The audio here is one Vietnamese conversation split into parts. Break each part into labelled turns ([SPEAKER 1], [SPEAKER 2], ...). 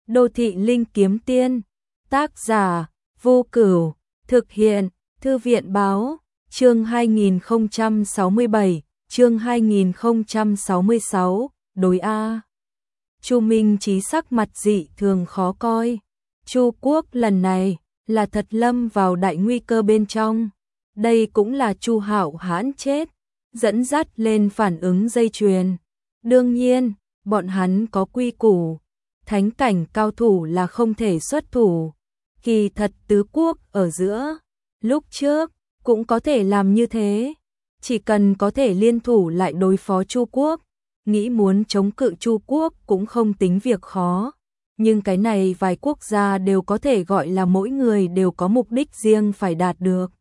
[SPEAKER 1] Đô thị linh kiếm tiên, tác giả Vô Cửu, thực hiện Thư viện báo, chương 2067, chương 2066, đối A. Chu Minh Chí sắc mặt dị thường khó coi. Chu quốc lần này là thật lâm vào đại nguy cơ bên trong. Đây cũng là Chu Hạo Hãn chết, dẫn dắt lên phản ứng dây chuyền. Đương nhiên, bọn hắn có quy củ, thánh cảnh cao thủ là không thể xuất thủ. Kỳ thật tứ quốc ở giữa, lúc trước cũng có thể làm như thế, chỉ cần có thể liên thủ lại đối phó Chu quốc, nghĩ muốn chống cự Chu quốc cũng không tính việc khó. Nhưng cái này vài quốc gia đều có thể gọi là mỗi người đều có mục đích riêng phải đạt được.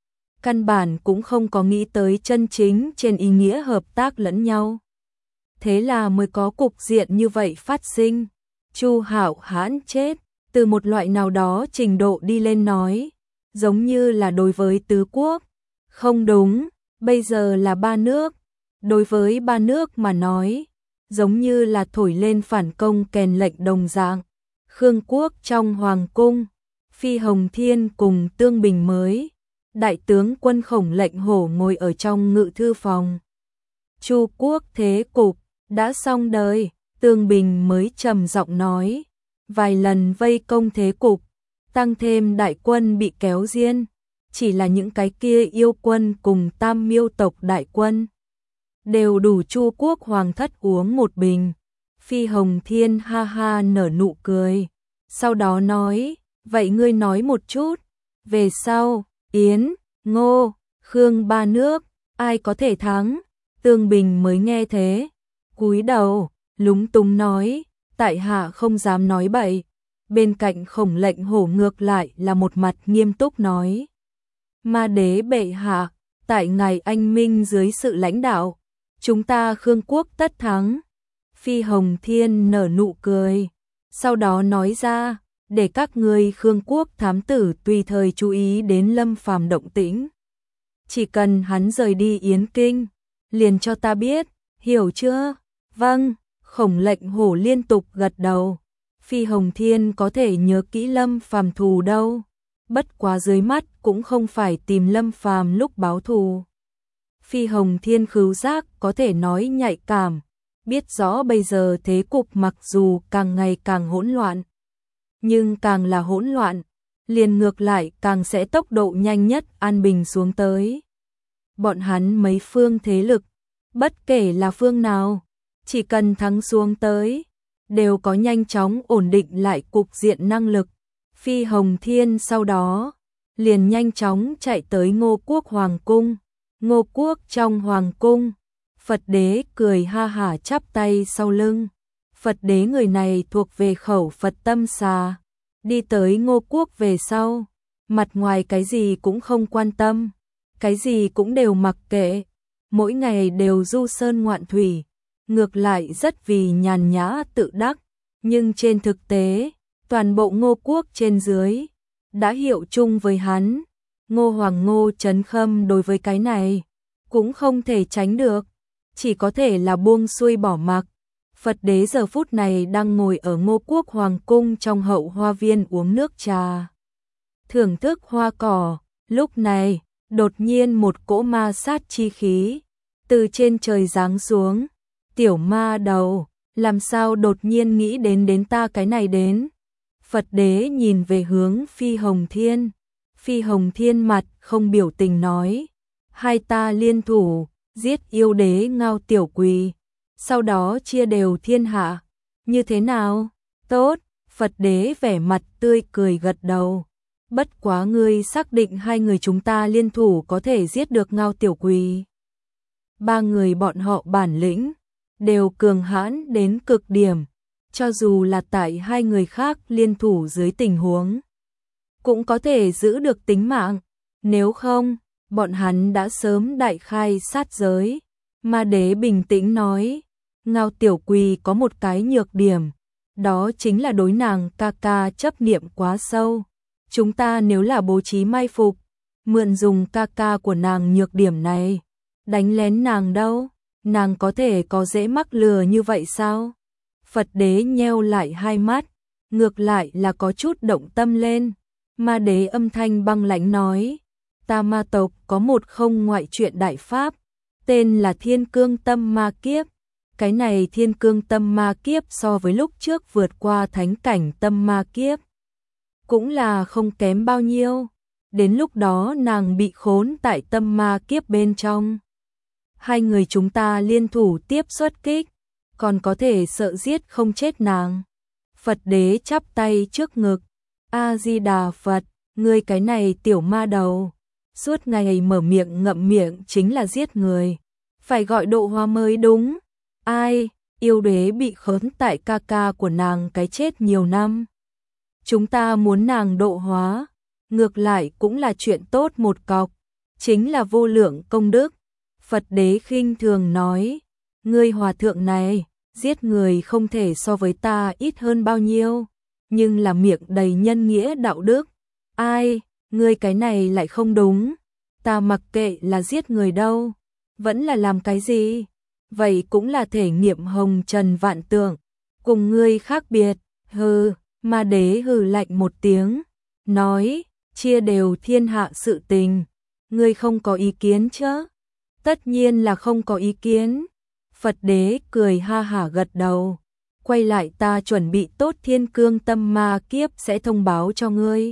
[SPEAKER 1] Căn bản cũng không có nghĩ tới chân chính trên ý nghĩa hợp tác lẫn nhau. Thế là mới có cục diện như vậy phát sinh. Chu Hạo Hãn chết, từ một loại nào đó trình độ đi lên nói, giống như là đối với tứ quốc. Không đúng, bây giờ là ba nước. Đối với ba nước mà nói, giống như là thổi lên phản công kèn lệnh đồng dạng. Khương quốc trong hoàng cung, Phi Hồng Thiên cùng Tương Bình mới, đại tướng quân Khổng Lệnh Hổ ngồi ở trong ngự thư phòng. Chu quốc thế cục đã xong đời, Tương Bình mới trầm giọng nói, vài lần vây công thế cục, tăng thêm đại quân bị kéo diên, chỉ là những cái kia yêu quân cùng Tam Miêu tộc đại quân đều đủ Chu quốc hoàng thất uống một bình. Phi Hồng Thiên ha ha nở nụ cười, sau đó nói, vậy ngươi nói một chút, về sau, Yến, Ngô, Khương ba nước, ai có thể thắng? Tương Bình mới nghe thế, cúi đầu, lúng túng nói, tại hạ không dám nói bậy. Bên cạnh Khổng Lệnh Hổ ngược lại là một mặt nghiêm túc nói, Ma đế bệ hạ, tại ngài anh minh dưới sự lãnh đạo, chúng ta Khương quốc tất thắng. Phi Hồng Thiên nở nụ cười, sau đó nói ra, để các ngươi Khương quốc thám tử tùy thời chú ý đến Lâm Phàm động tĩnh. Chỉ cần hắn rời đi Yến Kinh, liền cho ta biết, hiểu chưa? Vâng, Khổng Lệnh Hổ liên tục gật đầu. Phi Hồng Thiên có thể nhớ kỹ Lâm Phàm thù đâu, bất quá dưới mắt cũng không phải tìm Lâm Phàm lúc báo thù. Phi Hồng Thiên khứu giác có thể nói nhạy cảm, biết rõ bây giờ thế cục mặc dù càng ngày càng hỗn loạn, nhưng càng là hỗn loạn, liền ngược lại càng sẽ tốc độ nhanh nhất an bình xuống tới. Bọn hắn mấy phương thế lực, bất kể là phương nào, chỉ cần thắng xuống tới, đều có nhanh chóng ổn định lại cục diện năng lực. Phi Hồng Thiên sau đó liền nhanh chóng chạy tới Ngô quốc hoàng cung. Ngô quốc trong hoàng cung, Phật đế cười ha hả chắp tay sau lưng. Phật đế người này thuộc về khẩu Phật tâm xà, đi tới Ngô quốc về sau, mặt ngoài cái gì cũng không quan tâm, cái gì cũng đều mặc kệ, mỗi ngày đều du sơn ngoạn thủy, ngược lại rất vì nhàn nhã tự đắc, nhưng trên thực tế, toàn bộ Ngô quốc trên dưới đã hiệu chung với hắn. Ngô Hoàng Ngô Trấn Khâm đối với cái này cũng không thể tránh được, chỉ có thể là buông xuôi bỏ mặc. Phật đế giờ phút này đang ngồi ở Ngô quốc hoàng cung trong hậu hoa viên uống nước trà, thưởng thức hoa cỏ. Lúc này, đột nhiên một cỗ ma sát chi khí từ trên trời giáng xuống. Tiểu ma đầu, làm sao đột nhiên nghĩ đến ta cái này đến? Phật đế nhìn về hướng Phi Hồng Thiên. Phi Hồng Thiên mặt không biểu tình nói, hai ta liên thủ, giết yêu đế Ngao Tiểu Quỳ, sau đó chia đều thiên hạ. Như thế nào? Tốt, Phật đế vẻ mặt tươi cười gật đầu. Bất quá ngươi xác định hai người chúng ta liên thủ có thể giết được Ngao Tiểu Quỳ. Ba người bọn họ bản lĩnh đều cường hãn đến cực điểm, cho dù là tại hai người khác liên thủ dưới tình huống, cũng có thể giữ được tính mạng, nếu không, bọn hắn đã sớm đại khai sát giới. Ma đế bình tĩnh nói, Ngao Tiểu Quỳ có một cái nhược điểm, đó chính là đối nàng ca ca chấp niệm quá sâu. Chúng ta nếu là bố trí mai phục, mượn dùng ca ca của nàng nhược điểm này, đánh lén nàng đâu, nàng có thể có dễ mắc lừa như vậy sao? Phật đế nheo lại hai mắt, ngược lại là có chút động tâm lên. Ma đế âm thanh băng lãnh nói, ta ma tộc có một không ngoại truyện đại pháp, tên là Thiên Cương Tâm Ma Kiếp. Cái này Thiên Cương Tâm Ma Kiếp so với lúc trước vượt qua thánh cảnh Tâm Ma Kiếp cũng là không kém bao nhiêu. Đến lúc đó nàng bị khốn tại Tâm Ma Kiếp bên trong, hai người chúng ta liên thủ tiếp xuất kích, còn có thể sợ giết không chết nàng. Phật đế chắp tay trước ngực, A Di Đà Phật, ngươi cái này tiểu ma đầu, suốt ngày mở miệng ngậm miệng chính là giết người, phải gọi độ hóa mới đúng. Ai, yêu đế bị khốn tại ca ca của nàng cái chết nhiều năm, chúng ta muốn nàng độ hóa, ngược lại cũng là chuyện tốt một cọc, chính là vô lượng công đức. Phật đế khinh thường nói, ngươi hòa thượng này, giết người không thể so với ta ít hơn bao nhiêu, nhưng là miệng đầy nhân nghĩa đạo đức. Ai, ngươi cái này lại không đúng, ta mặc kệ là giết người đâu, vẫn là làm cái gì, vậy cũng là thể nghiệm hồng trần vạn tượng, cùng ngươi khác biệt. Hừ, ma đế hừ lạnh một tiếng, nói, chia đều thiên hạ sự tình, ngươi không có ý kiến chứ? Tất nhiên là không có ý kiến. Phật đế cười ha hả gật đầu, quay lại, ta chuẩn bị tốt Thiên Cương Tâm Ma Kiếp sẽ thông báo cho ngươi.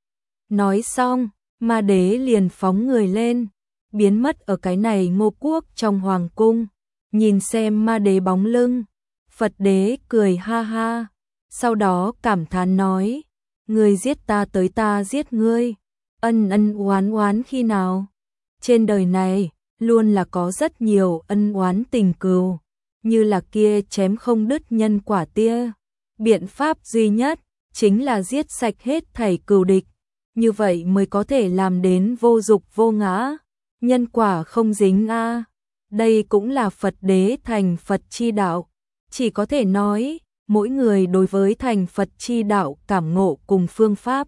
[SPEAKER 1] Nói xong, ma đế liền phóng người lên, biến mất ở cái này Ngô Quốc trong hoàng cung. Nhìn xem ma đế bóng lưng, Phật đế cười ha ha, sau đó cảm thán nói, ngươi giết ta tới ta giết ngươi, ân ân oán oán khi nào? Trên đời này, luôn là có rất nhiều ân oán tình cừu, như là kia chém không đứt nhân quả tia. Biện pháp duy nhất, chính là giết sạch hết thảy cừu địch, như vậy mới có thể làm đến vô dục vô ngã, nhân quả không dính a. Đây cũng là Phật đế thành Phật chi đạo, chỉ có thể nói, mỗi người đối với thành Phật chi đạo cảm ngộ cùng phương pháp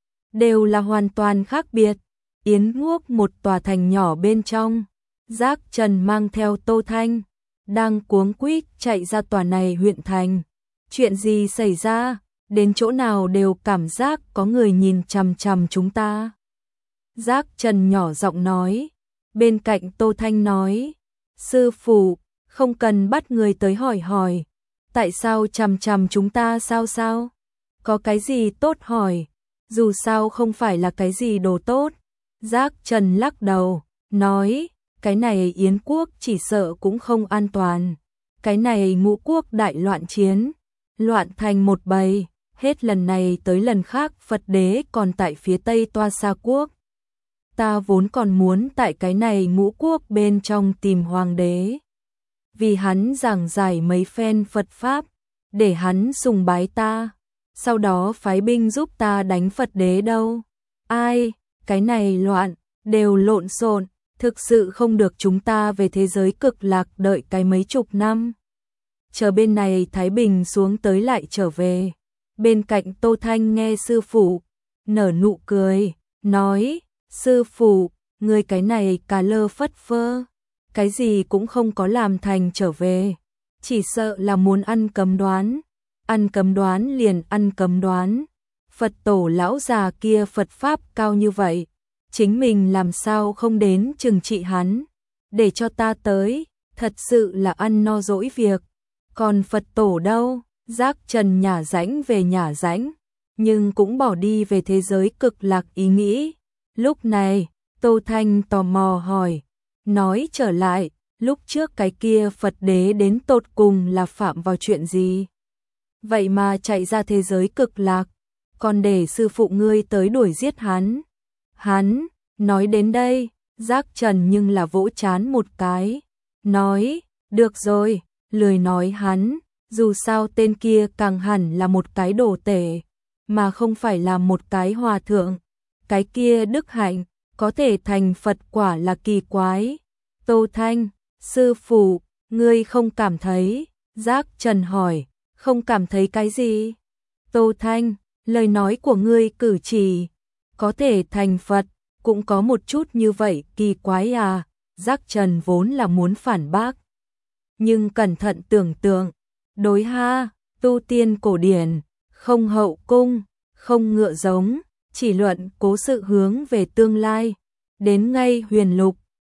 [SPEAKER 1] đều là hoàn toàn khác biệt. Yến Quốc một tòa thành nhỏ bên trong, Giác Trần mang theo Tô Thanh, đang cuống quýt chạy ra tòa này huyện thành. Chuyện gì xảy ra, đến chỗ nào đều cảm giác có người nhìn chằm chằm chúng ta. Giác Trần nhỏ giọng nói, bên cạnh Tô Thanh nói, sư phụ, không cần bắt người tới hỏi hỏi, tại sao chằm chằm chúng ta sao? Có cái gì tốt hỏi, dù sao không phải là cái gì đồ tốt. Giác Trần lắc đầu, nói, cái này Yến Quốc chỉ sợ cũng không an toàn. Cái này Ngũ Quốc đại loạn chiến, loạn thành một bầy, hết lần này tới lần khác Phật đế còn tại phía tây Toa Sa Quốc. Ta vốn còn muốn tại cái này Ngũ Quốc bên trong tìm hoàng đế, vì hắn giảng giải mấy phen Phật Pháp, để hắn sùng bái ta, sau đó phái binh giúp ta đánh Phật đế đâu. Ai, cái này loạn, đều lộn xộn, thực sự không được, chúng ta về thế giới cực lạc đợi cái mấy chục năm. Chờ bên này Thái Bình xuống tới lại trở về. Bên cạnh Tô Thanh nghe sư phụ, nở nụ cười, nói, sư phụ, người cái này cà lơ phất phơ, cái gì cũng không có làm thành trở về, chỉ sợ là muốn ăn cấm đoán liền ăn cấm đoán. Phật tổ lão già kia Phật Pháp cao như vậy, chính mình làm sao không đến trừng trị hắn, để cho ta tới, thật sự là ăn no dỗi việc. Còn Phật tổ đâu? Giác Trần nhả rãnh về nhả rãnh, nhưng cũng bỏ đi về thế giới cực lạc ý nghĩ. Lúc này, Tô Thanh tò mò hỏi, nói trở lại, lúc trước cái kia Phật đế đến tột cùng là phạm vào chuyện gì? Vậy mà chạy ra thế giới cực lạc, còn để sư phụ ngươi tới đuổi giết hắn. Hắn, nói đến đây, Giác Trần nhưng là vỗ chán một cái, nói, được rồi, lười nói hắn, dù sao tên kia càng hẳn là một cái đồ tể, mà không phải là một cái hòa thượng. Cái kia đức hạnh, có thể thành Phật quả là kỳ quái. Tô Thanh, sư phụ, ngươi không cảm thấy? Giác Trần hỏi, không cảm thấy cái gì? Tô Thanh, lời nói của ngươi cử chỉ, có thể thành Phật, cũng có một chút như vậy kỳ quái à? Giác Trần vốn là muốn phản bác, nhưng cẩn thận tưởng tượng, đối ha, tu tiên cổ điển, không hậu cung, không ngựa giống, chỉ luận cố sự hướng về tương lai. Đến ngay Huyền Lục,